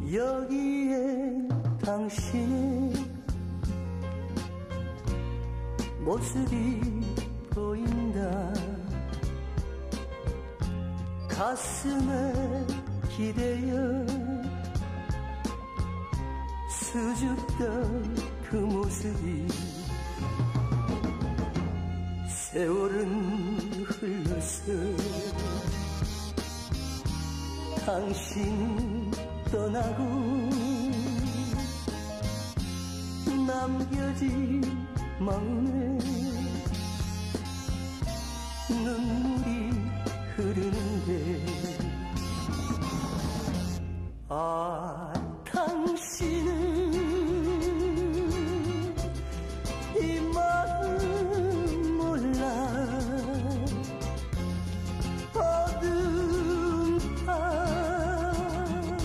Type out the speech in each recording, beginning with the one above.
여기에 당신의 모습이 보인다. 가슴에 기대어 수줍던 그 모습이 세월은 흘렀어. 당신 떠나고 남겨진 마음에 눈물이 흐르는데, 아, 당신은 이 마음 몰라. 어두운 밤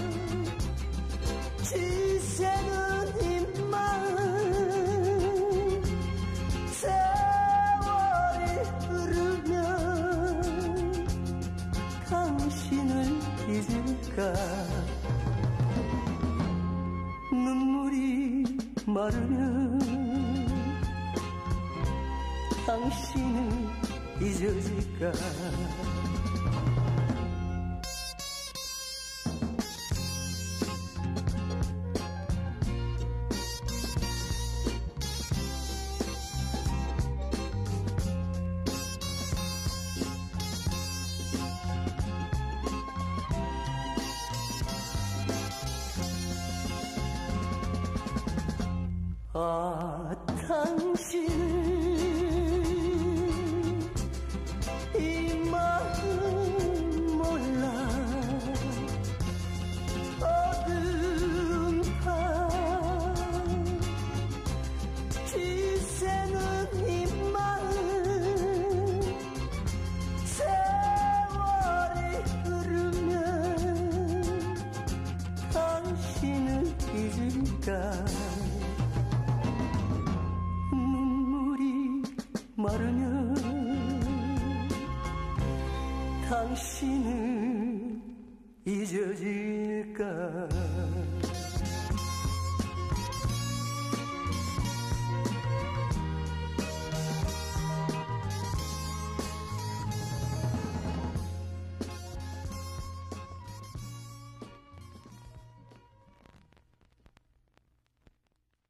지새는 이 마음 세월이 흐르면 당신을 잊을까. 눈물이 마르면 당신을 잊어질까. 아, 당신은 이 마음 몰라. 어두운 밤 지새는 이 마음 세월이 흐르면 당신을 잊을까. 마르면 당신을 잊어질까.